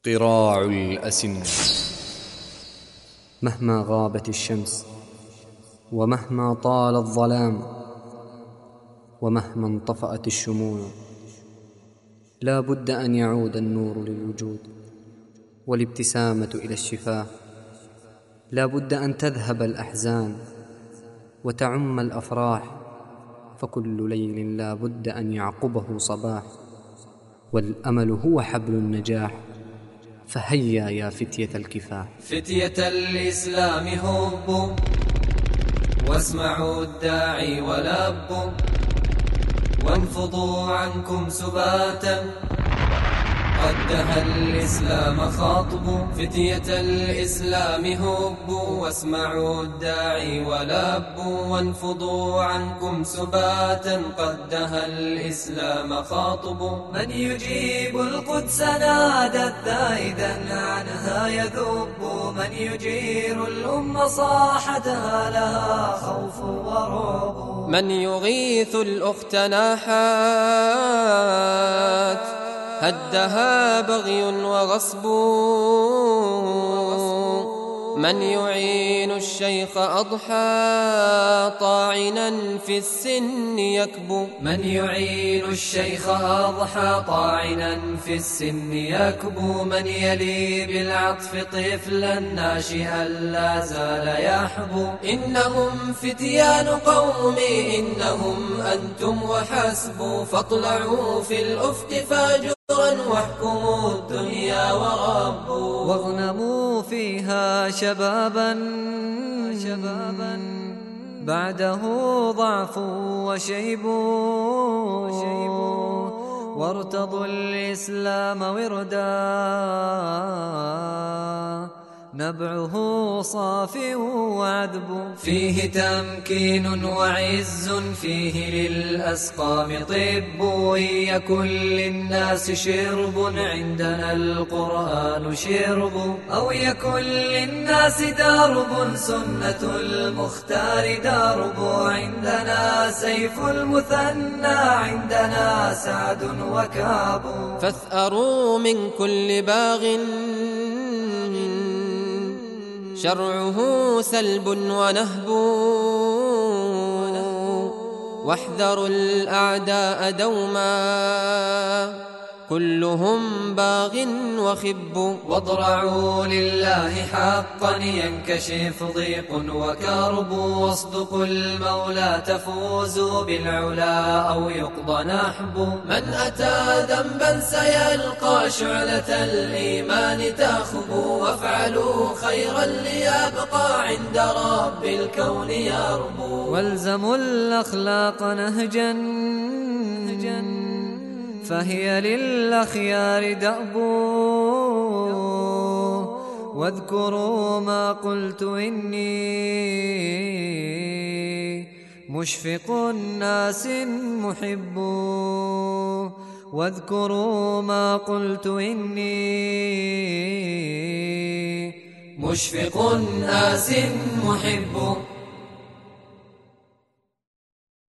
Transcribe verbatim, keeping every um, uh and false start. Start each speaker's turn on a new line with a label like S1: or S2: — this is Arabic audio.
S1: قراع الأسن.
S2: مهما غابت الشمس، ومهما طال الظلام، ومهما انطفأت الشموع، لا بد أن يعود النور للوجود، والابتسامة إلى الشفاه. لا بد أن تذهب الأحزان وتعم الأفراح، فكل ليل لا بد أن يعقبه صباح، والأمل هو حبل النجاح. فهيا يا فتية الكفاح.
S3: فتية الإسلام هبوا واسمعوا الداعي ولبوا، وانفضوا عنكم سباتا قد دها الإسلام خاطب. فتية الإسلام هبوا واسمعوا الداعي ولبوا، وانفضوا عنكم سباتا قد دها الإسلام خاطب. من يجيب القدس نادت ذائدا عنها يذب، من يجير الأم صاحتها لها خوف ورعب.
S4: من يغيث الأخت ناحات هدها بغي وغصب، من يعين الشيخ أضحى طاعنا في السن يكبو.
S3: من يعين الشيخ أضحى طاعنا في السن يكبو، من يلي بالعطف طفلا ناشئا لا زال يحبو. إنهم فتيان قومي إنهم أنتم وحسبوا، فاطلعوا في الأفق فاجرا واحكموا الدنيا وربوا.
S5: واغنموا فيها شبابا شبابا بعده ضعف وشيب، وارتضوا الإسلام وردا نبعه صاف وعذب.
S3: فيه تمكين وعز فيه للأسقام طب، ويكن للناس شرب عندنا القرآن شرب. أو يكن للناس درب سنة المختار درب، عندنا سيف المثنى عندنا سعد وكعب.
S4: فاثأروا من كل باغ شرعه سلب ونهب، واحذروا الأعداء دوما كلهم باغ وخب.
S3: واضرعوا لله حقا ينكشف ضيق وكرب، واصدقوا المولى تفوزوا بالعلا أو يقضى نحب. من أتى ذنبا سيلقى شعلة الإيمان تخب، وافعلوا خيرا ليبقى عند رب الكون يربو.
S5: والزموا الأخلاق نهجا فهي للأخيار دأب، واذكروا ما قلت إني مشفق الناس محب. واذكروا ما قلت إني
S3: مشفق الناس محب.